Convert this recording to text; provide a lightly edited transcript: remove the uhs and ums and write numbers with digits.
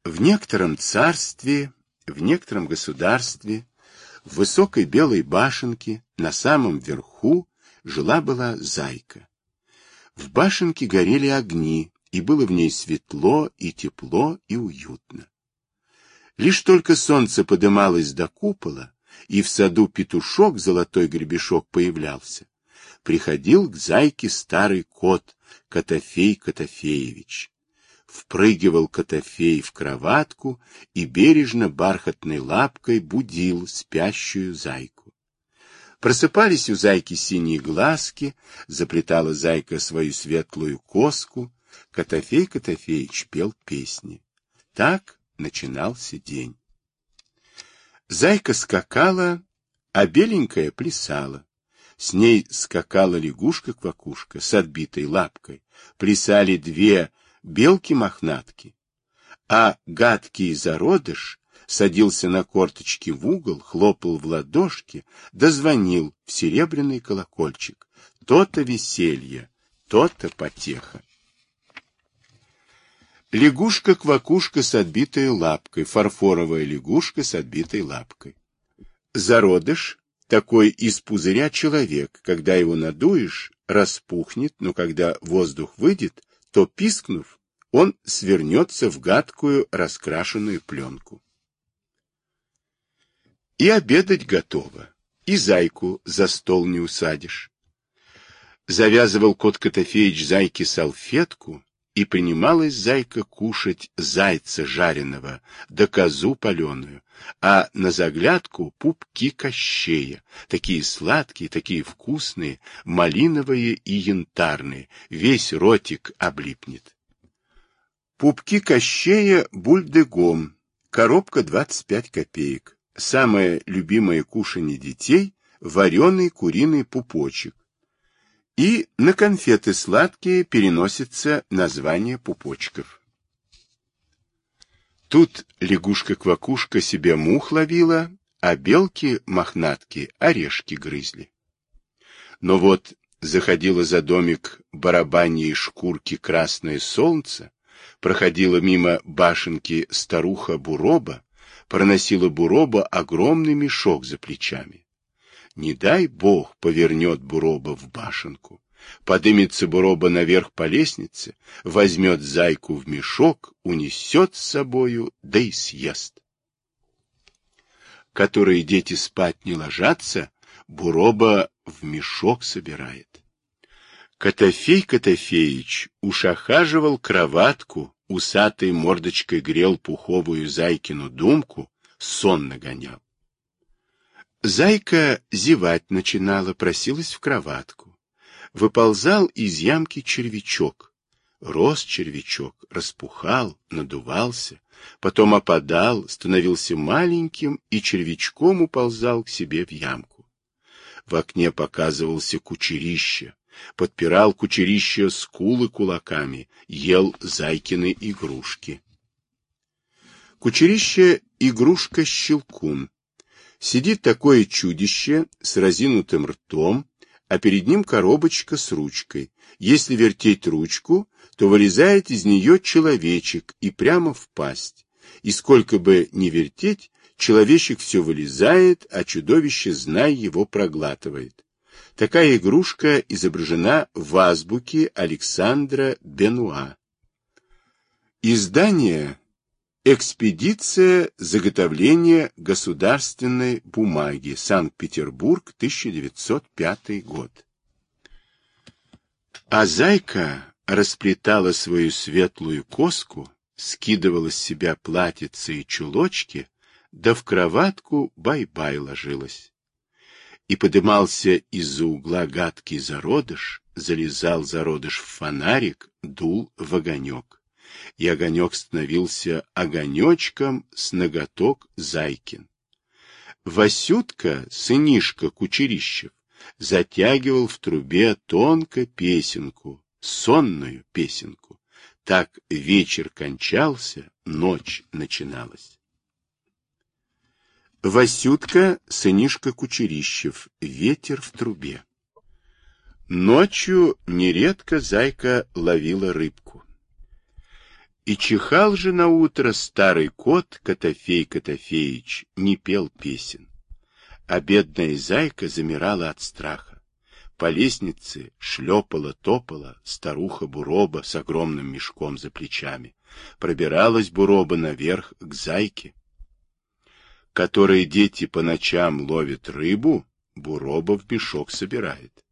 В некотором царстве, в некотором государстве, в высокой белой башенке, на самом верху, жила-была зайка. В башенке горели огни, и было в ней светло и тепло и уютно. Лишь только солнце подымалось до купола, и в саду петушок золотой гребешок появлялся, приходил к зайке старый кот Котофей Котофеевич. Впрыгивал Котофей в кроватку и бережно бархатной лапкой будил спящую зайку. Просыпались у зайки синие глазки, заплетала зайка свою светлую коску, Котофей Котофеич пел песни. Так начинался день. Зайка скакала, а беленькая плясала. С ней скакала лягушка-квакушка с отбитой лапкой. Плясали две белки-мохнатки, а гадкий зародыш садился на корточки в угол, хлопал в ладошки, дозвонил в серебряный колокольчик. То-то веселье, то-то потеха. Лягушка-квакушка с отбитой лапкой, фарфоровая лягушка с отбитой лапкой. Зародыш — такой из пузыря человек, когда его надуешь, распухнет, но когда воздух выйдет, то, пискнув, он свернется в гадкую раскрашенную пленку. И обедать готово, и зайку за стол не усадишь. Завязывал кот Котофеич зайке салфетку, и принималась зайка кушать зайца жареного, да козу паленую, а на заглядку пупки Кощея, такие сладкие, такие вкусные, малиновые и янтарные, весь ротик облипнет. Пупки Кощея бульдегом, коробка 25 копеек. Самое любимое кушанье детей — вареный куриный пупочек. И на конфеты сладкие переносится название пупочков. Тут лягушка-квакушка себе мух ловила, а белки-мохнатки орешки грызли. Но вот заходило за домик барабаньей шкурки красное солнце, проходила мимо башенки старуха Буроба, проносила Буроба огромный мешок за плечами. Не дай бог повернет Буроба в башенку. Подымется Буроба наверх по лестнице, возьмет зайку в мешок, унесет с собою, да и съест. Которые дети спать не ложатся, Буроба в мешок собирает. Котофей Котофеич уж охаживал кроватку, усатой мордочкой грел пуховую зайкину думку, сон нагонял. Зайка зевать начинала, просилась в кроватку. Выползал из ямки червячок. Рос червячок, распухал, надувался, потом опадал, становился маленьким и червячком уползал к себе в ямку. В окне показывался кучерище, подпирал кучерище скулы кулаками, ел зайкины игрушки. Кучерище — игрушка-щелкун. Сидит такое чудище с разинутым ртом, а перед ним коробочка с ручкой. Если вертеть ручку, то вылезает из нее человечек и прямо в пасть. И сколько бы ни вертеть, человечек все вылезает, а чудовище, знай, его проглатывает. Такая игрушка изображена в азбуке Александра Бенуа. Издание «Экспедиция заготовления государственной бумаги. Санкт-Петербург, 1905 год». А зайка расплетала свою светлую коску, скидывала с себя платьице и чулочки, да в кроватку бай-бай ложилась. И подымался из-за угла гадкий зародыш, залезал зародыш в фонарик, дул в огонек. И огонек становился огонечком с ноготок зайкин. Васютка, сынишка Кучерищев, затягивал в трубе тонко песенку, сонную песенку. Так вечер кончался, ночь начиналась. Васютка, сынишка Кучерищев, ветер в трубе. Ночью нередко зайка ловила рыбку. И чихал же наутро старый кот Котофей Котофеич, не пел песен. А бедная зайка замирала от страха. По лестнице шлепала-топала старуха Буроба с огромным мешком за плечами. Пробиралась Буроба наверх к зайке. Которые дети по ночам ловят рыбу, Буроба в мешок собирает.